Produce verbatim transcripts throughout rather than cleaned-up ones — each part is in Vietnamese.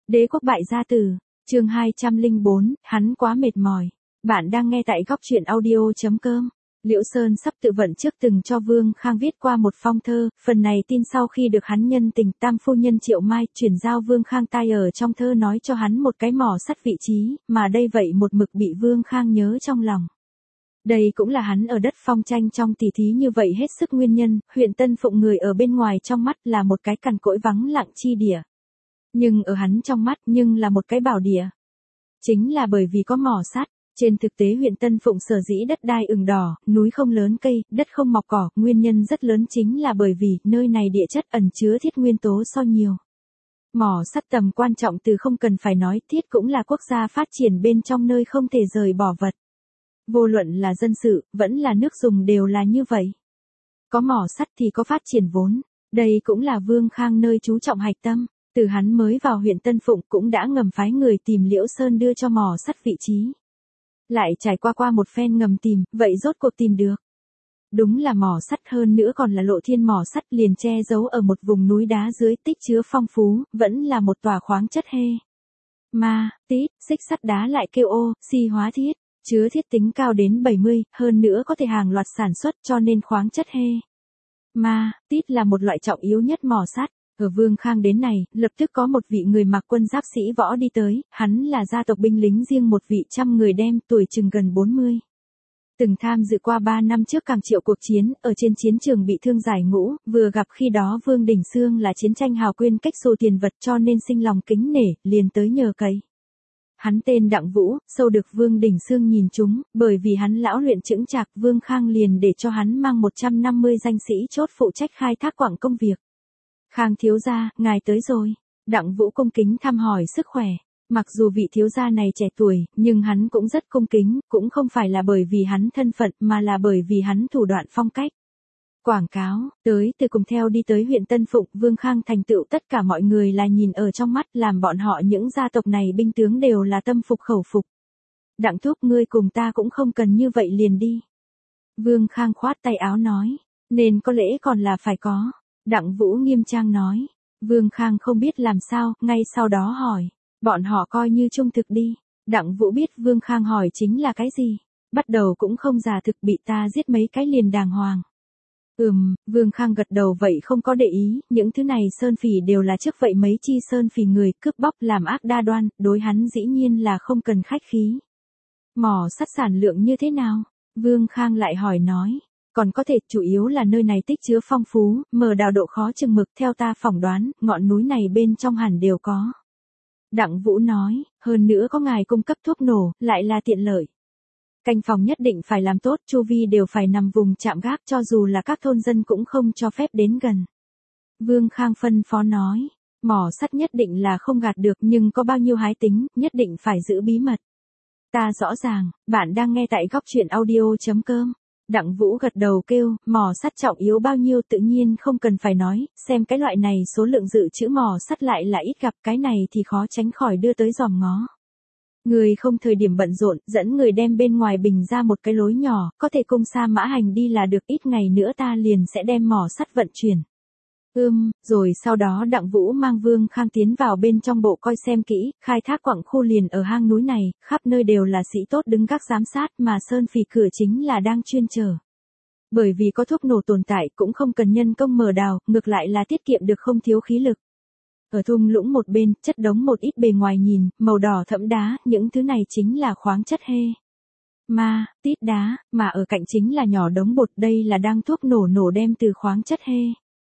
Đế quốc bại gia tử, chương hai trăm lẻ bốn, hắn quá mệt mỏi. Bạn đang nghe tại góc truyện audio chấm com. Liễu Sơn sắp tự vận trước từng cho Vương Khang viết qua một phong thơ, phần này tin sau khi được hắn nhân tình tam phu nhân Triệu Mai chuyển giao Vương Khang tai ở trong thơ nói cho hắn một cái mỏ sắt vị trí, mà đây vậy một mực bị Vương Khang nhớ trong lòng. Đây cũng là hắn ở đất phong tranh trong tỷ thí như vậy hết sức nguyên nhân, huyện Tân Phụng người ở bên ngoài trong mắt là một cái cằn cỗi vắng lặng chi địa. Nhưng ở hắn trong mắt nhưng là một cái bảo địa. Chính là bởi vì có mỏ sắt. Trên thực tế huyện Tân Phụng sở dĩ đất đai ửng đỏ, núi không lớn cây, đất không mọc cỏ, nguyên nhân rất lớn chính là bởi vì nơi này địa chất ẩn chứa thiết nguyên tố so nhiều. Mỏ sắt tầm quan trọng từ không cần phải nói, thiết cũng là quốc gia phát triển bên trong nơi không thể rời bỏ vật. Vô luận là dân sự, vẫn là nước dùng đều là như vậy. Có mỏ sắt thì có phát triển vốn, đây cũng là Vương Khang nơi chú trọng hạch tâm. Từ hắn mới vào huyện Tân Phụng cũng đã ngầm phái người tìm Liễu Sơn đưa cho mỏ sắt vị trí. Lại trải qua qua một phen ngầm tìm, vậy rốt cuộc tìm được. Đúng là mỏ sắt, hơn nữa còn là lộ thiên mỏ sắt liền che giấu ở một vùng núi đá dưới tích chứa phong phú, vẫn là một tòa khoáng chất hê. Ma, tít, xích sắt đá lại kêu ô, si hóa thiết, chứa thiết tính cao đến bảy mươi, hơn nữa có thể hàng loạt sản xuất cho nên khoáng chất hê. Ma, tít là một loại trọng yếu nhất mỏ sắt. Ở Vương Khang đến này, lập tức có một vị người mặc quân giáp sĩ võ đi tới, hắn là gia tộc binh lính riêng một vị trăm người đem, tuổi chừng gần bốn mươi. Từng tham dự qua ba năm trước Cảng Triệu cuộc chiến, ở trên chiến trường bị thương giải ngũ, vừa gặp khi đó Vương Đình Xương là chiến tranh hào quên cách xô tiền vật cho nên sinh lòng kính nể, liền tới nhờ cậy. Hắn tên Đặng Vũ, sâu được Vương Đình Xương nhìn chúng, bởi vì hắn lão luyện chững chạc, Vương Khang liền để cho hắn mang một trăm năm mươi danh sĩ chốt phụ trách khai thác quảng công việc. Khang thiếu gia, ngài tới rồi. Đặng Vũ cung kính thăm hỏi sức khỏe. Mặc dù vị thiếu gia này trẻ tuổi, nhưng hắn cũng rất cung kính, cũng không phải là bởi vì hắn thân phận mà là bởi vì hắn thủ đoạn phong cách. Quảng cáo, tới từ cùng theo đi tới huyện Tân Phụng, Vương Khang thành tựu tất cả mọi người là nhìn ở trong mắt, làm bọn họ những gia tộc này binh tướng đều là tâm phục khẩu phục. Đặng thúc, ngươi cùng ta cũng không cần như vậy liền đi. Vương Khang khoát tay áo nói, nên có lẽ còn là phải có. Đặng Vũ nghiêm trang nói. Vương Khang không biết làm sao, ngay sau đó hỏi. Bọn họ coi như trung thực đi. Đặng Vũ biết Vương Khang hỏi chính là cái gì. Bắt đầu cũng không giả thực, bị ta giết mấy cái liền đàng hoàng. Ừm, Vương Khang gật đầu vậy không có để ý, những thứ này sơn phỉ đều là trước vậy mấy chi sơn phỉ người cướp bóc làm ác đa đoan, đối hắn dĩ nhiên là không cần khách khí. Mỏ sắt sản lượng như thế nào? Vương Khang lại hỏi nói. Còn có thể, chủ yếu là nơi này tích chứa phong phú, mờ đào độ khó chừng mực, theo ta phỏng đoán, ngọn núi này bên trong hẳn đều có. Đặng Vũ nói, hơn nữa có ngài cung cấp thuốc nổ, lại là tiện lợi. Canh phòng nhất định phải làm tốt, chu vi đều phải nằm vùng chạm gác, cho dù là các thôn dân cũng không cho phép đến gần. Vương Khang phân phó nói, mỏ sắt nhất định là không gạt được, nhưng có bao nhiêu hái tính, nhất định phải giữ bí mật. Ta rõ ràng, bạn đang nghe tại góc truyện audio chấm com. Đặng Vũ gật đầu kêu, mỏ sắt trọng yếu bao nhiêu tự nhiên không cần phải nói, xem cái loại này số lượng dự trữ mỏ sắt lại là ít gặp, cái này thì khó tránh khỏi đưa tới giòm ngó. Người không thời điểm bận rộn, dẫn người đem bên ngoài bình ra một cái lối nhỏ, có thể cung sa mã hành đi là được, ít ngày nữa ta liền sẽ đem mỏ sắt vận chuyển. Ưm, rồi sau đó Đặng Vũ mang Vương Khang tiến vào bên trong bộ coi xem kỹ, khai thác quặng khu liền ở hang núi này, khắp nơi đều là sĩ tốt đứng gác giám sát mà sơn phỉ cửa chính là đang chuyên chờ. Bởi vì có thuốc nổ tồn tại cũng không cần nhân công mở đào, ngược lại là tiết kiệm được không thiếu khí lực. Ở thung lũng một bên, chất đống một ít bề ngoài nhìn, màu đỏ thẫm đá, những thứ này chính là khoáng chất hê. Ma, tít đá, mà ở cạnh chính là nhỏ đống bột, đây là đang thuốc nổ nổ đem từ khoáng chất hê.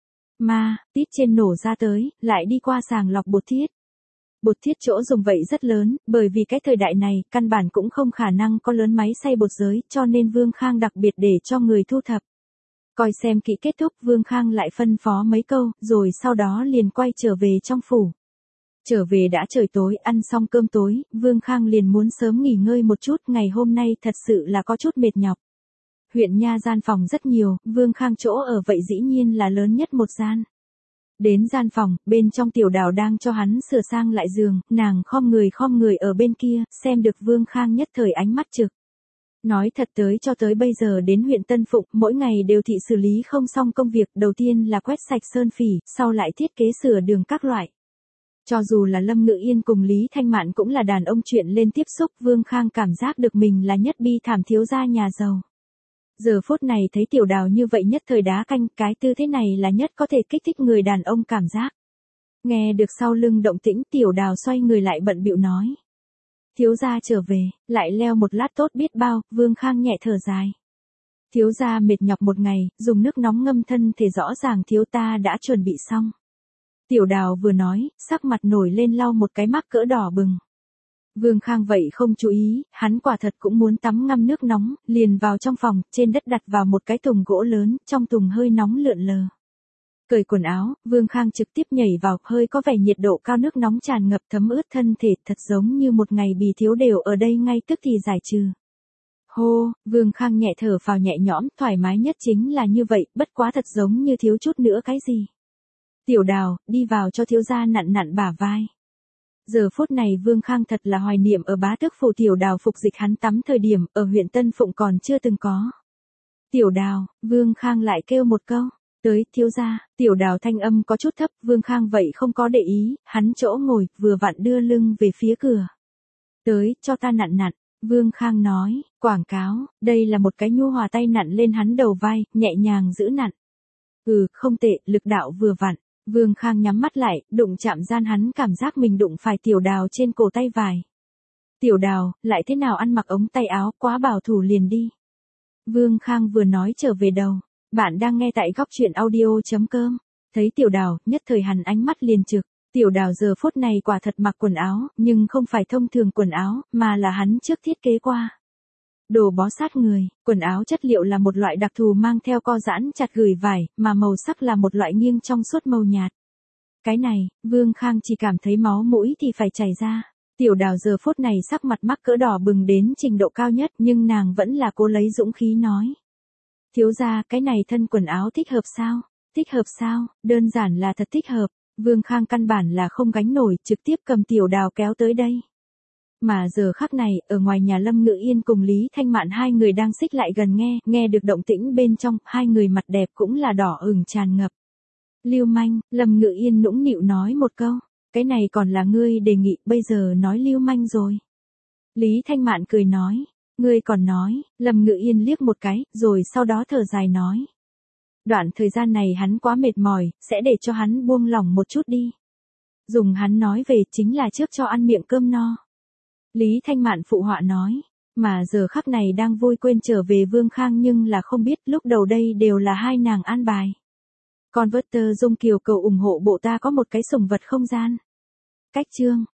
Ma, tít trên nổ ra tới, lại đi qua sàng lọc bột thiết. Bột thiết chỗ dùng vậy rất lớn, bởi vì cái thời đại này, căn bản cũng không khả năng có lớn máy xay bột giới, cho nên Vương Khang đặc biệt để cho người thu thập. Coi xem kỹ kết thúc, Vương Khang lại phân phó mấy câu, rồi sau đó liền quay trở về trong phủ. Trở về đã trời tối, ăn xong cơm tối, Vương Khang liền muốn sớm nghỉ ngơi một chút, ngày hôm nay thật sự là có chút mệt nhọc. Huyện nha gian phòng rất nhiều, Vương Khang chỗ ở vậy dĩ nhiên là lớn nhất một gian. Đến gian phòng, bên trong Tiểu Đào đang cho hắn sửa sang lại giường, nàng khom người khom người ở bên kia, xem được Vương Khang nhất thời ánh mắt trực. Nói thật tới cho tới bây giờ đến huyện Tân Phụng, mỗi ngày đều thị xử lý không xong công việc, đầu tiên là quét sạch sơn phỉ, sau lại thiết kế sửa đường các loại. Cho dù là Lâm Ngự Yên cùng Lý Thanh Mạn cũng là đàn ông chuyện lên tiếp xúc, Vương Khang cảm giác được mình là nhất bi thảm thiếu gia nhà giàu. Giờ phút này thấy Tiểu Đào như vậy nhất thời đá canh, cái tư thế này là nhất có thể kích thích người đàn ông cảm giác. Nghe được sau lưng động tĩnh, Tiểu Đào xoay người lại bận bịu nói. Thiếu gia trở về, lại leo một lát tốt biết bao, Vương Khang nhẹ thở dài. Thiếu gia mệt nhọc một ngày, dùng nước nóng ngâm thân thể rõ ràng thiếu ta đã chuẩn bị xong. Tiểu Đào vừa nói, sắc mặt nổi lên lau một cái mắc cỡ đỏ bừng. Vương Khang vậy không chú ý, hắn quả thật cũng muốn tắm ngâm nước nóng, liền vào trong phòng, trên đất đặt vào một cái thùng gỗ lớn, trong thùng hơi nóng lượn lờ. Cởi quần áo, Vương Khang trực tiếp nhảy vào, hơi có vẻ nhiệt độ cao nước nóng tràn ngập thấm ướt thân thể, thật giống như một ngày bì thiếu đều ở đây ngay tức thì giải trừ. Hô, Vương Khang nhẹ thở phào nhẹ nhõm, thoải mái nhất chính là như vậy, bất quá thật giống như thiếu chút nữa cái gì. Tiểu Đào, đi vào cho thiếu gia nặn nặn bả vai. Giờ phút này Vương Khang thật là hoài niệm ở bá tước phủ Tiểu Đào phục dịch hắn tắm thời điểm, ở huyện Tân Phụng còn chưa từng có. Tiểu Đào, Vương Khang lại kêu một câu. Tới, thiếu gia, Tiểu Đào thanh âm có chút thấp, Vương Khang vậy không có để ý, hắn chỗ ngồi, vừa vặn đưa lưng về phía cửa. Tới, cho ta nặn nặn, Vương Khang nói, quảng cáo, đây là một cái nhu hòa tay nặn lên hắn đầu vai, nhẹ nhàng giữ nặn. Ừ, không tệ, lực đạo vừa vặn, Vương Khang nhắm mắt lại, đụng chạm gian hắn cảm giác mình đụng phải Tiểu Đào trên cổ tay vải. Tiểu Đào, lại thế nào ăn mặc ống tay áo, quá bảo thủ liền đi. Vương Khang vừa nói trở về đầu. Bạn đang nghe tại góc truyện audio chấm com. Thấy Tiểu Đào, nhất thời hắn ánh mắt liền trực. Tiểu Đào giờ phút này quả thật mặc quần áo, nhưng không phải thông thường quần áo, mà là hắn trước thiết kế qua. Đồ bó sát người, quần áo chất liệu là một loại đặc thù mang theo co giãn chặt gửi vải, mà màu sắc là một loại nghiêng trong suốt màu nhạt. Cái này, Vương Khang chỉ cảm thấy máu mũi thì phải chảy ra. Tiểu Đào giờ phút này sắc mặt mắc cỡ đỏ bừng đến trình độ cao nhất, nhưng nàng vẫn là cố lấy dũng khí nói. Thiếu gia, cái này thân quần áo thích hợp sao? Thích hợp sao? Đơn giản là thật thích hợp. Vương Khang căn bản là không gánh nổi, trực tiếp cầm Tiểu Đào kéo tới đây. Mà giờ khắc này, ở ngoài nhà Lâm Ngự Yên cùng Lý Thanh Mạn hai người đang xích lại gần nghe, nghe được động tĩnh bên trong, hai người mặt đẹp cũng là đỏ ửng tràn ngập. Lưu manh, Lâm Ngự Yên nũng nịu nói một câu, cái này còn là ngươi đề nghị, bây giờ nói lưu manh rồi. Lý Thanh Mạn cười nói. Ngươi còn nói, Lâm Ngự Yên liếc một cái, rồi sau đó thở dài nói. Đoạn thời gian này hắn quá mệt mỏi, sẽ để cho hắn buông lỏng một chút đi. Dùng hắn nói về chính là trước cho ăn miệng cơm no. Lý Thanh Mạn phụ họa nói, mà giờ khắc này đang vui quên trở về Vương Khang nhưng là không biết lúc đầu đây đều là hai nàng an bài. Converter Dung Kiều cầu ủng hộ bộ ta có một cái sủng vật không gian. Cách chương.